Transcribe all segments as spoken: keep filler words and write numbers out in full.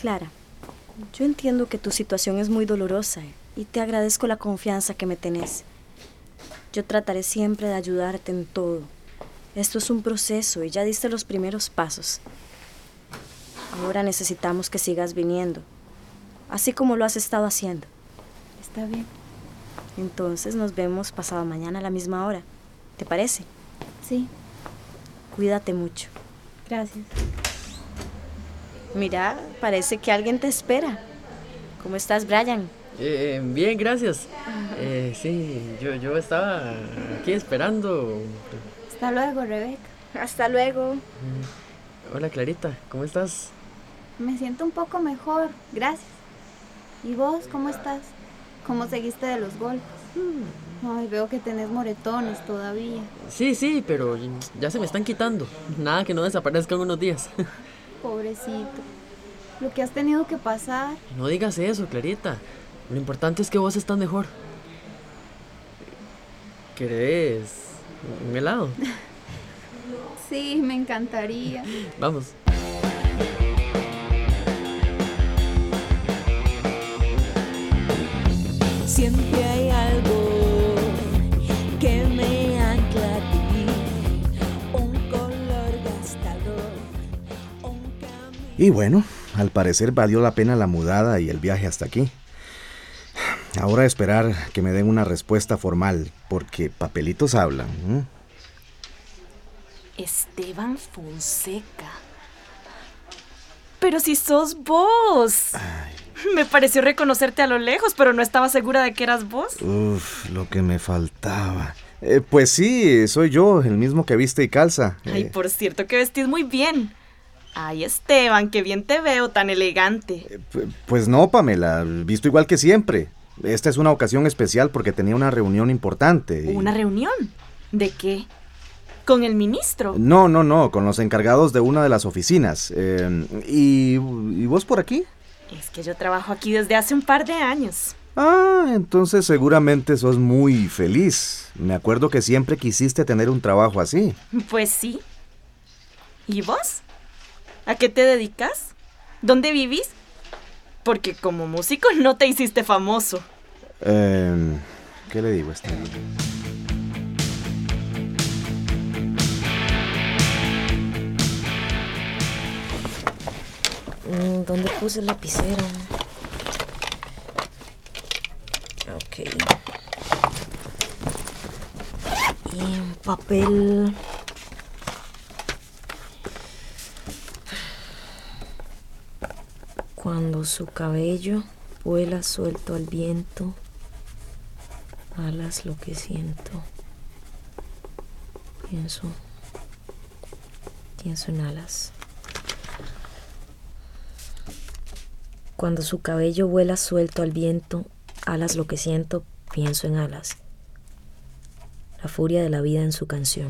Clara, yo entiendo que tu situación es muy dolorosa y te agradezco la confianza que me tenés. Yo trataré siempre de ayudarte en todo. Esto es un proceso y ya diste los primeros pasos. Ahora necesitamos que sigas viniendo, así como lo has estado haciendo. Está bien. Entonces nos vemos pasado mañana a la misma hora. ¿Te parece? Sí. Cuídate mucho. Gracias. Mira, parece que alguien te espera. ¿Cómo estás, Brian? Eh, bien, gracias. Eh, sí, yo, yo estaba aquí esperando. Hasta luego, Rebeca. Hasta luego. Hola, Clarita, ¿cómo estás? Me siento un poco mejor, gracias. ¿Y vos, cómo estás? ¿Cómo seguiste de los golpes? Ay, veo que tenés moretones todavía. Sí, sí, pero ya se me están quitando. Nada que no desaparezca en unos días. Pobrecito. Lo que has tenido que pasar. No digas eso, Clarita. Lo importante es que vos estás mejor. ¿Querés un helado? Sí, me encantaría. Vamos. Siempre hay algo que me ancla a ti, un color gastador, un camino. Y bueno, al parecer valió la pena la mudada y el viaje hasta aquí. Ahora esperar que me den una respuesta formal, porque papelitos hablan. ¿eh? Esteban Fonseca. Pero si sos vos. Ay. Me pareció reconocerte a lo lejos, pero no estaba segura de que eras vos. Uf, lo que me faltaba. Eh, pues sí, soy yo, el mismo que viste y calza. Ay, Eh, por cierto que vestís muy bien. Ay, Esteban, qué bien te veo, tan elegante. eh, pu- pues no, Pamela, visto igual que siempre. Esta es una ocasión especial porque tenía una reunión importante. y- ¿Una reunión? ¿De qué? ¿Con el ministro? No, no, no, con los encargados de una de las oficinas. Eh, y, ¿Y vos por aquí? Es que yo trabajo aquí desde hace un par de años. Ah, entonces seguramente sos muy feliz. Me acuerdo que siempre quisiste tener un trabajo así. Pues sí. ¿Y vos? ¿A qué te dedicas? ¿Dónde vivís? Porque como músico no te hiciste famoso. Eh, ¿Qué le digo a este? ¿Dónde puse el lapicero? Ok. Y en papel... Cuando su cabello vuela suelto al viento, alas lo que siento. Pienso... Pienso en alas. Cuando su cabello vuela suelto al viento, alas lo que siento, pienso en alas. La furia de la vida en su canción.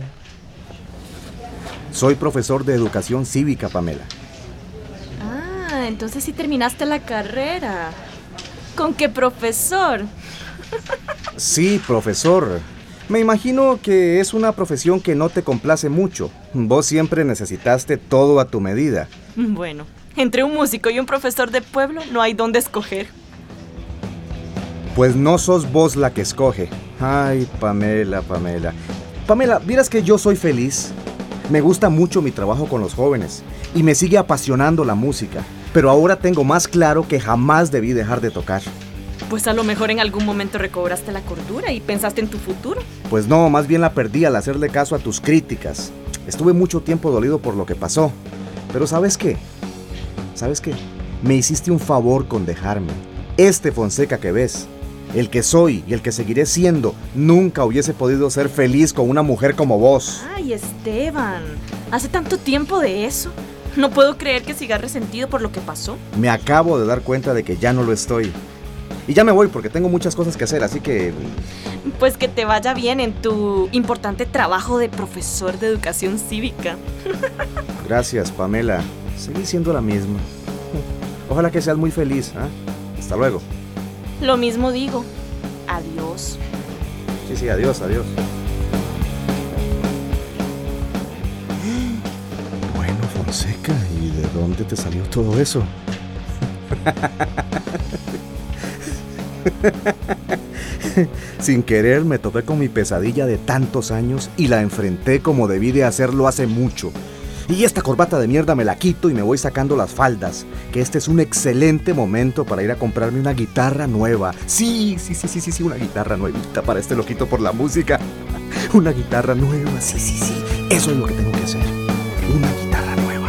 Soy profesor de educación cívica, Pamela. Ah, entonces sí terminaste la carrera. ¿Con qué profesor? Sí, profesor. Me imagino que es una profesión que no te complace mucho. Vos siempre necesitaste todo a tu medida. Bueno, entre un músico y un profesor de pueblo no hay dónde escoger. Pues no sos vos la que escoge. Ay, Pamela, Pamela. Pamela, vieras que yo soy feliz. Me gusta mucho mi trabajo con los jóvenes y me sigue apasionando la música. Pero ahora tengo más claro que jamás debí dejar de tocar. Pues a lo mejor en algún momento recobraste la cordura y pensaste en tu futuro. Pues no, más bien la perdí al hacerle caso a tus críticas. Estuve mucho tiempo dolido por lo que pasó. Pero ¿sabes qué? ¿Sabes qué? Me hiciste un favor con dejarme. Este Fonseca que ves, el que soy y el que seguiré siendo, nunca hubiese podido ser feliz con una mujer como vos. Ay, Esteban, ¿hace tanto tiempo de eso? No puedo creer que sigas resentido por lo que pasó. Me acabo de dar cuenta de que ya no lo estoy. Y ya me voy porque tengo muchas cosas que hacer, así que... Pues que te vaya bien en tu importante trabajo de profesor de educación cívica. Gracias, Pamela. Seguí siendo la misma. Ojalá que seas muy feliz, ¿eh? Hasta luego. Lo mismo digo. Adiós. Sí, sí, adiós, adiós. Bueno, Fonseca, ¿y de dónde te salió todo eso? Sin querer me topé con mi pesadilla de tantos años y la enfrenté como debí de hacerlo hace mucho. Y esta corbata de mierda me la quito y me voy sacando las faldas, que este es un excelente momento para ir a comprarme una guitarra nueva. Sí, sí, sí, sí, sí, sí, una guitarra nuevita para este loquito por la música. Una guitarra nueva, sí, sí, sí, eso es lo que tengo que hacer. Una guitarra nueva.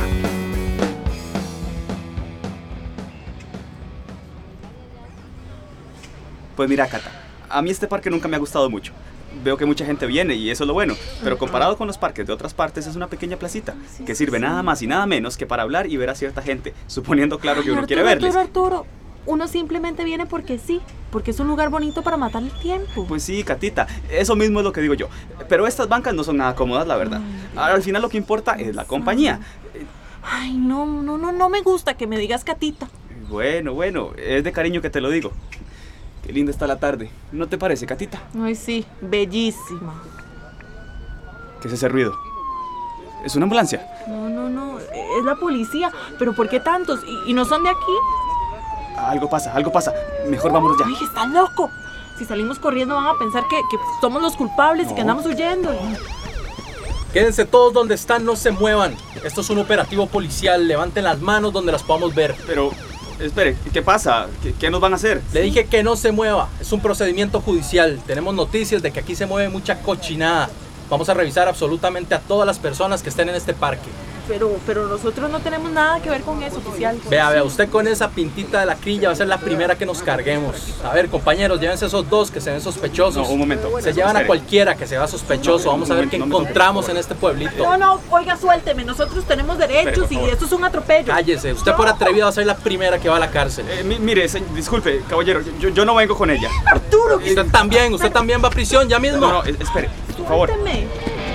Pues mira, Cata, a mí este parque nunca me ha gustado mucho. Veo que mucha gente viene y eso es lo bueno, pero comparado con los parques de otras partes es una pequeña placita que sirve nada más y nada menos que para hablar y ver a cierta gente, suponiendo claro que Ay, uno Arturo, quiere verles. Arturo, Arturo, uno simplemente viene porque sí, porque es un lugar bonito para matar el tiempo. Pues sí, Catita, eso mismo es lo que digo yo, pero estas bancas no son nada cómodas, la verdad. Al final lo que importa es la compañía. Ay, no, no, no, no me gusta que me digas Catita. Bueno, bueno, es de cariño que te lo digo. Qué linda está la tarde, ¿no te parece, Catita? Ay, sí, bellísima. ¿Qué es ese ruido? ¿Es una ambulancia? No, no, no, es la policía. ¿Pero por qué tantos? ¿Y, y no son de aquí? Algo pasa, algo pasa. Mejor vámonos ya. Ay, está loco. Si salimos corriendo van a pensar que, que somos los culpables No. y que andamos huyendo. Quédense todos donde están, no se muevan. Esto es un operativo policial, levanten las manos donde las podamos ver. Pero, espere, ¿qué pasa? ¿Qué, qué nos van a hacer? Le dije que no se mueva, es un procedimiento judicial. Tenemos noticias de que aquí se mueve mucha cochinada. Vamos a revisar absolutamente a todas las personas que estén en este parque. Pero, pero nosotros no tenemos nada que ver con eso, oficial. Vea, vea, usted con esa pintita de la crilla va a ser la primera que nos carguemos. A ver, compañeros, llévense esos dos que se ven sospechosos. No, un momento. Se llevan a Espere. cualquiera que se vea sospechoso. Vamos a ver qué No me toque, encontramos por en este pueblito. No, no, oiga, suélteme. Nosotros tenemos derechos Espere, por y favor. esto es un atropello. Cállese, usted por atrevido va a ser la primera que va a la cárcel. Eh, mi- mire, se- disculpe, caballero, yo, yo no vengo con ella. Arturo, Usted también, usted también va a prisión ya mismo. No, no, es- espere, por favor. suélteme.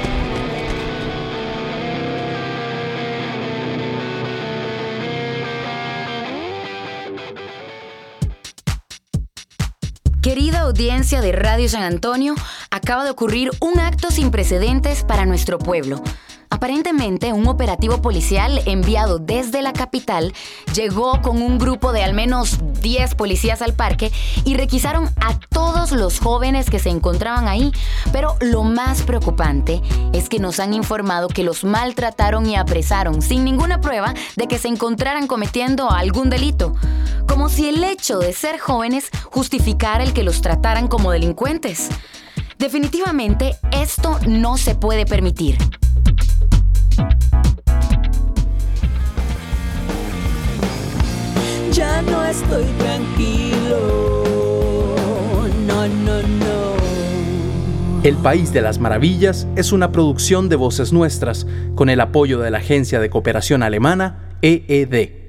Querida audiencia de Radio San Antonio, acaba de ocurrir un acto sin precedentes para nuestro pueblo. Aparentemente, un operativo policial enviado desde la capital llegó con un grupo de al menos diez policías al parque y requisaron a todos los jóvenes que se encontraban ahí. Pero lo más preocupante es que nos han informado que los maltrataron y apresaron sin ninguna prueba de que se encontraran cometiendo algún delito. Como si el hecho de ser jóvenes justificara el que los trataran como delincuentes. Definitivamente, esto no se puede permitir. Ya no estoy tranquilo. No, no, no. El País de las Maravillas es una producción de Voces Nuestras con el apoyo de la agencia de cooperación alemana E E D.